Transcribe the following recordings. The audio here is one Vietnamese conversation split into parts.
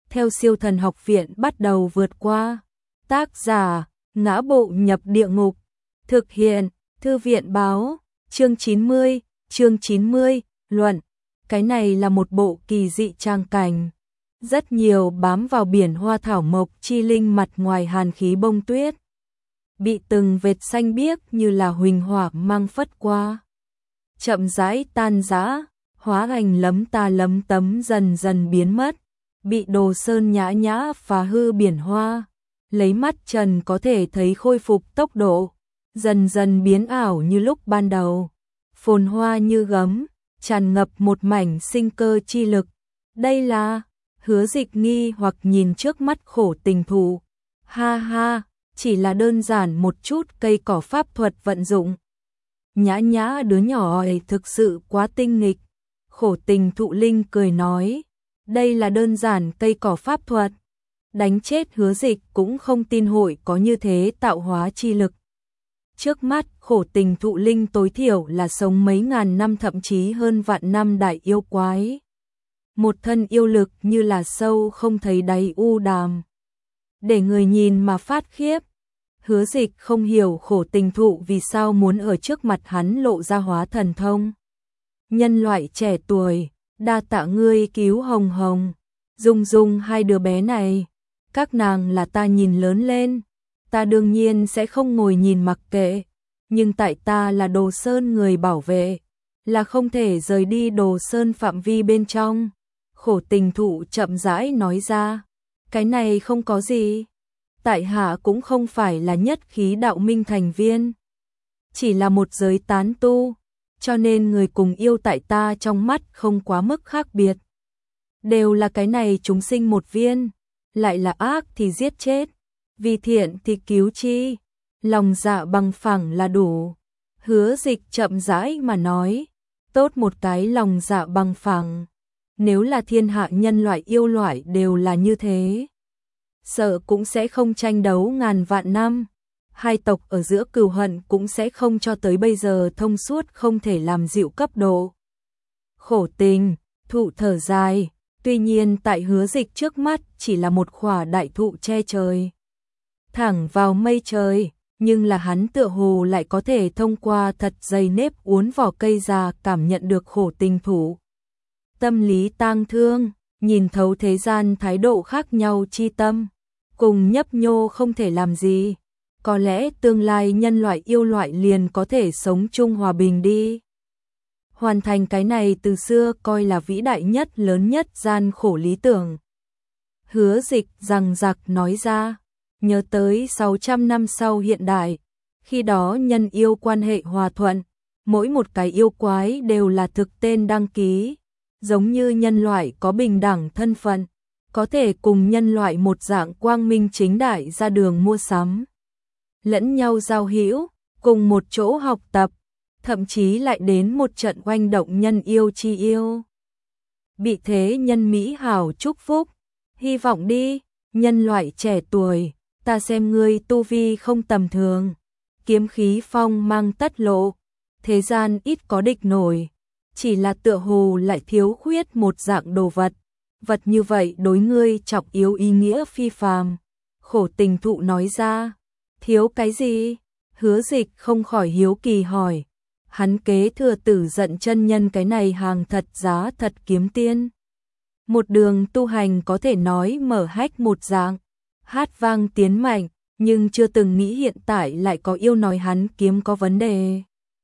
theo Siêu Thần Học Viện bắt đầu vượt qua. Tác giả: Ngã Bộ Nhập Địa Ngục. Thực hiện: Thư viện báo. Chương 90. Luận: cái này là một bộ kỳ dị trang cảnh. Rất nhiều bám vào biển hoa thảo mộc chi linh mặt ngoài hàn khí bông tuyết, bị từng vệt xanh biếc như là huỳnh hỏa mang phất qua, chậm rãi tan rã, hóa thành lấm ta lấm tấm dần dần biến mất, bị Đồ Sơn nhã nhã phá hư biển hoa, lấy mắt trần có thể thấy khôi phục tốc độ, dần dần biến ảo như lúc ban đầu, phồn hoa như gấm, tràn ngập một mảnh sinh cơ chi lực. Đây là... Hứa Dịch nghi hoặc nhìn trước mắt Khổ Tình Thụ. Ha ha, chỉ là đơn giản một chút cây cỏ pháp thuật vận dụng. Nhã nhã đứa nhỏ ấy thực sự quá tinh nghịch. Khổ Tình Thụ Linh cười nói, đây là đơn giản cây cỏ pháp thuật. Đánh chết Hứa Dịch cũng không tin hội có như thế tạo hóa chi lực. Trước mắt Khổ Tình Thụ Linh tối thiểu là sống mấy ngàn năm thậm chí hơn vạn năm đại yêu quái. Một thân yêu lực như là sâu không thấy đáy u đàm, để người nhìn mà phát khiếp. Hứa Dịch không hiểu Khổ Tình Thụ vì sao muốn ở trước mặt hắn lộ ra hóa thần thông. Nhân loại trẻ tuổi, đa tạ ngươi cứu Hồng Hồng, Dung Dung hai đứa bé này, các nàng là ta nhìn lớn lên, ta đương nhiên sẽ không ngồi nhìn mặc kệ, nhưng tại ta là Đồ Sơn người bảo vệ, là không thể rời đi Đồ Sơn phạm vi bên trong. Khổ Tình Thụ chậm rãi nói ra, cái này không có gì. Tại hạ cũng không phải là nhất khí đạo minh thành viên, chỉ là một giới tán tu, cho nên người cùng yêu tại ta trong mắt không quá mức khác biệt. Đều là cái này chúng sinh một viên, lại là ác thì giết chết, vì thiện thì cứu chi, lòng dạ bằng phẳng là đủ. Hứa Dịch chậm rãi mà nói, tốt một cái lòng dạ bằng phẳng. Nếu là thiên hạ nhân loại yêu loại đều là như thế, sợ cũng sẽ không tranh đấu ngàn vạn năm, hai tộc ở giữa cừu hận cũng sẽ không cho tới bây giờ thông suốt không thể làm dịu cấp độ. Khổ Tình Thụ thở dài, tuy nhiên tại Hứa Dịch trước mắt chỉ là một khỏa đại thụ che trời, thẳng vào mây trời, nhưng là hắn tựa hồ lại có thể thông qua thật dày nếp uốn vỏ cây già cảm nhận được Khổ Tình Thụ tâm lý tang thương, nhìn thấu thế gian thái độ khác nhau chi tâm, cùng nhấp nhô không thể làm gì, có lẽ tương lai nhân loại yêu loại liền có thể sống chung hòa bình đi. Hoàn thành cái này từ xưa coi là vĩ đại nhất lớn nhất gian khổ lý tưởng. Hứa Dịch rằng giặc nói ra, nhớ tới 600 năm sau hiện đại, khi đó nhân yêu quan hệ hòa thuận, mỗi một cái yêu quái đều là thực tên đăng ký. Giống như nhân loại có bình đẳng thân phận, có thể cùng nhân loại một dạng quang minh chính đại ra đường mua sắm, lẫn nhau giao hữu, cùng một chỗ học tập, thậm chí lại đến một trận oanh động nhân yêu chi yêu. Bị thế nhân mỹ hảo chúc phúc, hy vọng đi, nhân loại trẻ tuổi, ta xem ngươi tu vi không tầm thường, kiếm khí phong mang tất lộ, thế gian ít có địch nổi. Chỉ là tựa hồ lại thiếu khuyết một dạng đồ vật, vật như vậy đối ngươi trọng yếu ý nghĩa phi phàm. Khổ Tình Thụ nói ra, thiếu cái gì? Hứa Dịch không khỏi hiếu kỳ hỏi, hắn kế thừa Tử Giận chân nhân cái này hàng thật giá thật kiếm tiên. Một đường tu hành có thể nói mở hách một dạng, hát vang tiến mạnh, nhưng chưa từng nghĩ hiện tại lại có yêu nói hắn kiếm có vấn đề.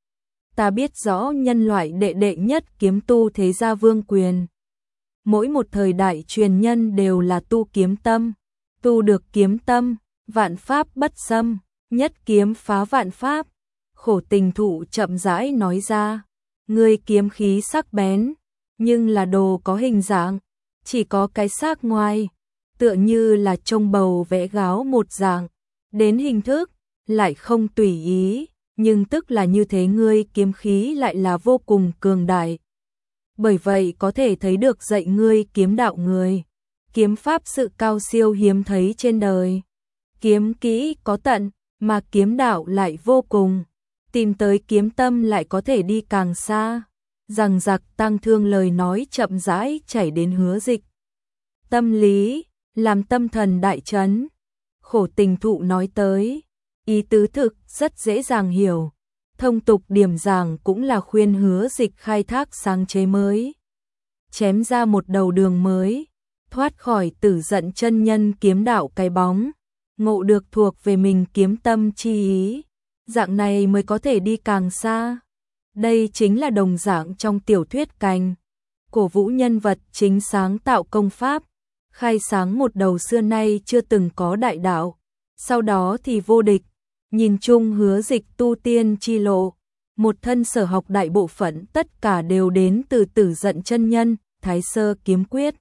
Ta biết rõ nhân loại đệ nhất kiếm tu thế gia Vương Quyền. Mỗi một thời đại truyền nhân đều là tu kiếm tâm, tu được kiếm tâm, vạn pháp bất xâm, nhất kiếm phá vạn pháp. Khổ Tình Thụ chậm rãi nói ra, ngươi kiếm khí sắc bén, nhưng là đồ có hình dạng, chỉ có cái xác ngoài, tựa như là trông bầu vẽ gáo một dạng, đến hình thức, lại không tùy ý. Nhưng tức là như thế ngươi kiếm khí lại là vô cùng cường đại. Bởi vậy có thể thấy được dạy ngươi kiếm đạo người. Kiếm pháp sự cao siêu hiếm thấy trên đời. Kiếm kỹ có tận, mà kiếm đạo lại vô cùng. Tìm tới kiếm tâm lại có thể đi càng xa. Rằng giặc tăng thương lời nói chậm rãi chảy đến Hứa Dịch. Tâm lý, làm tâm thần đại chấn. Khổ Tình Thụ nói tới, ý tứ thực rất dễ dàng hiểu. Thông tục điểm giảng cũng là khuyên Hứa Dịch khai thác sáng chế mới, chém ra một đầu đường mới, thoát khỏi Tử Giận chân nhân kiếm đạo cái bóng, ngộ được thuộc về mình kiếm tâm chi ý, dạng này mới có thể đi càng xa. Đây chính là đồng dạng trong tiểu thuyết Cành, cổ vũ nhân vật chính sáng tạo công pháp, khai sáng một đầu xưa nay chưa từng có đại đạo, sau đó thì vô địch. Nhìn chung Hứa Dịch tu tiên chi lộ, một thân sở học đại bộ phận tất cả đều đến từ Tử Giận chân nhân, Thái Sơ kiếm quyết.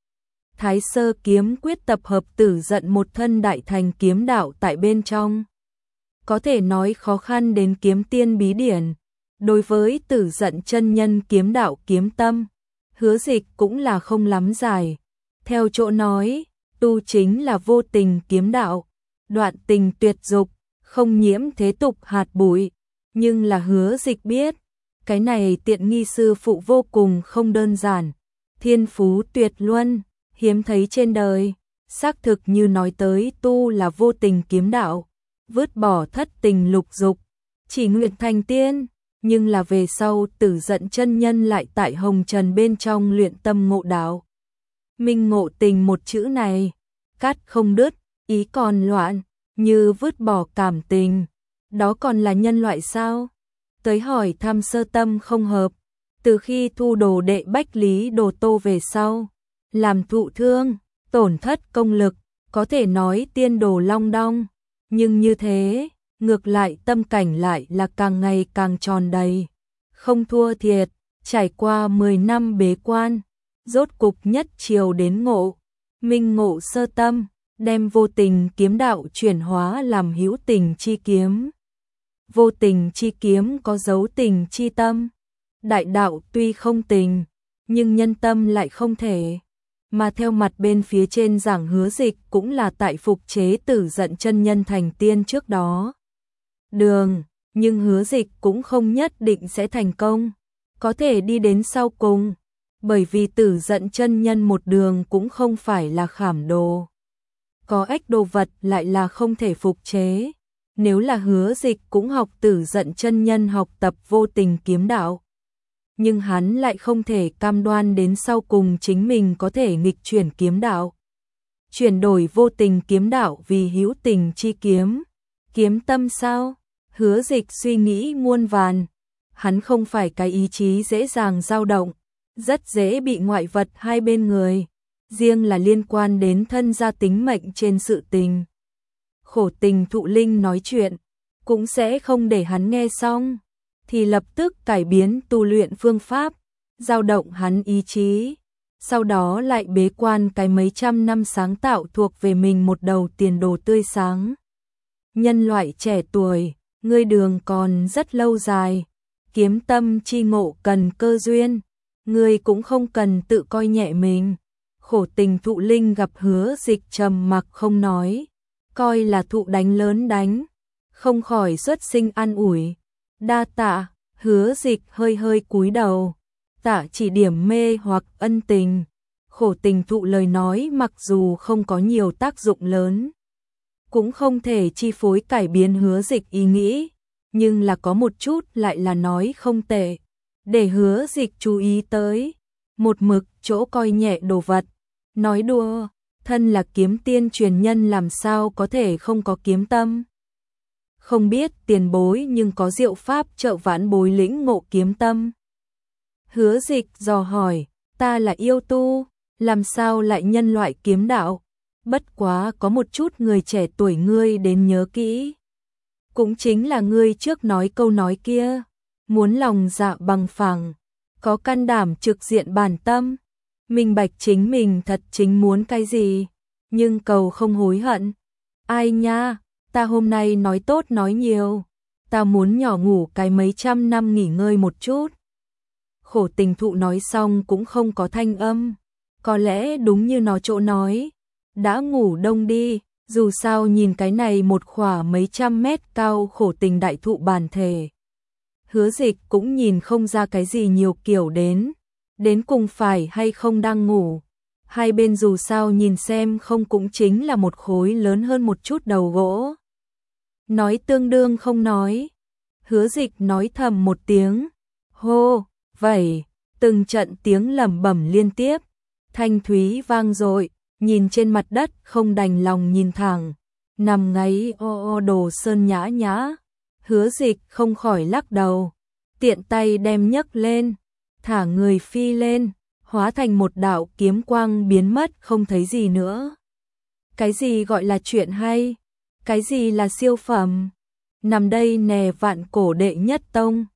Thái Sơ kiếm quyết tập hợp Tử Giận một thân đại thành kiếm đạo tại bên trong. Có thể nói khó khăn đến kiếm tiên bí điển. Đối với Tử Giận chân nhân kiếm đạo kiếm tâm, Hứa Dịch cũng là không lắm giải. Theo chỗ nói, tu chính là vô tình kiếm đạo, đoạn tình tuyệt dục, không nhiễm thế tục hạt bụi. Nhưng là Hứa Dịch biết, cái này tiện nghi sư phụ vô cùng không đơn giản, thiên phú tuyệt luân, hiếm thấy trên đời. Xác thực như nói tới tu là vô tình kiếm đạo, vứt bỏ thất tình lục dục, chỉ nguyện thành tiên. Nhưng là về sau Tử Giận chân nhân lại tại hồng trần bên trong luyện tâm ngộ đạo. Minh ngộ tình một chữ này, cắt không đứt, ý còn loạn, như vứt bỏ cảm tình. Đó còn là nhân loại sao? Tới hỏi thăm sơ tâm không hợp, từ khi thu đồ đệ Bách Lý Đồ Tô về sau, làm thụ thương, tổn thất công lực, có thể nói tiên đồ long đong. Nhưng như thế, ngược lại tâm cảnh lại là càng ngày càng tròn đầy, không thua thiệt. Trải qua 10 năm bế quan, rốt cục nhất chiều đến ngộ, minh ngộ sơ tâm, đem vô tình kiếm đạo chuyển hóa làm hữu tình chi kiếm. Vô tình chi kiếm có dấu tình chi tâm, đại đạo tuy không tình, nhưng nhân tâm lại không thể. Mà theo mặt bên phía trên giảng Hứa Dịch cũng là tại phục chế Tử Giận chân nhân thành tiên trước đó. Đường, nhưng Hứa Dịch cũng không nhất định sẽ thành công, có thể đi đến sau cùng, bởi vì Tử Giận chân nhân một đường cũng không phải là khảm đồ. Có ách đồ vật lại là không thể phục chế. Nếu là Hứa Dịch cũng học Tử Giận chân nhân học tập vô tình kiếm đạo, nhưng hắn lại không thể cam đoan đến sau cùng chính mình có thể nghịch chuyển kiếm đạo, chuyển đổi vô tình kiếm đạo vì hữu tình chi kiếm. Kiếm tâm sao? Hứa Dịch suy nghĩ muôn vàn. Hắn không phải cái ý chí dễ dàng dao động, rất dễ bị ngoại vật hai bên người, riêng là liên quan đến thân gia tính mệnh trên sự tình. Khổ Tình Thụ Linh nói chuyện, cũng sẽ không để hắn nghe xong, thì lập tức cải biến tu luyện phương pháp, dao động hắn ý chí, sau đó lại bế quan cái mấy trăm năm sáng tạo thuộc về mình một đầu tiền đồ tươi sáng. Nhân loại trẻ tuổi, ngươi đường còn rất lâu dài, kiếm tâm chi ngộ cần cơ duyên, ngươi cũng không cần tự coi nhẹ mình. Khổ Tình Thụ Linh gặp Hứa Dịch trầm mặc không nói, coi là thụ đánh lớn đánh, không khỏi xuất sinh an ủi. Đa tạ. Hứa Dịch hơi hơi cúi đầu, tạ chỉ điểm mê hoặc ân tình. Khổ Tình Thụ lời nói mặc dù không có nhiều tác dụng lớn, cũng không thể chi phối cải biến Hứa Dịch ý nghĩ, nhưng là có một chút lại là nói không tệ, để Hứa Dịch chú ý tới. Một mực chỗ coi nhẹ đồ vật, nói đùa, thân là kiếm tiên truyền nhân làm sao có thể không có kiếm tâm. Không biết tiền bối nhưng có diệu pháp trợ vãn bối lĩnh ngộ kiếm tâm. Hứa Dịch dò hỏi, ta là yêu tu, làm sao lại nhân loại kiếm đạo? Bất quá có một chút người trẻ tuổi ngươi đến nhớ kỹ. Cũng chính là ngươi trước nói câu nói kia, muốn lòng dạ bằng phẳng, có can đảm trực diện bản tâm, minh bạch chính mình thật chính muốn cái gì, nhưng cầu không hối hận. Ai nha, ta hôm nay nói tốt nói nhiều, ta muốn nhỏ ngủ cái mấy trăm năm nghỉ ngơi một chút. Khổ Tình Thụ nói xong cũng không có thanh âm, có lẽ đúng như nó chỗ nói, đã ngủ đông đi, dù sao nhìn cái này một khỏa mấy trăm mét cao khổ tình đại thụ bản thể. Hứa Dịch cũng nhìn không ra cái gì nhiều kiểu đến cùng phải hay không đang ngủ, Hai bên dù sao nhìn xem không cũng chính là một khối lớn hơn một chút đầu gỗ. Nói tương đương không nói. Hứa Dịch nói thầm một tiếng. Hô, vẩy, từng trận tiếng lẩm bẩm liên tiếp. Thanh thúy vang dội, nhìn trên mặt đất không đành lòng nhìn thẳng. Nằm ngáy ô ô Đồ Sơn nhã nhã. Hứa Dịch không khỏi lắc đầu. Tiện tay đem nhấc lên. Thả người phi lên. Hóa thành một đạo kiếm quang biến mất không thấy gì nữa. Cái gì gọi là chuyện hay? Cái gì là siêu phẩm? Nằm đây nè Vạn Cổ đệ nhất tông.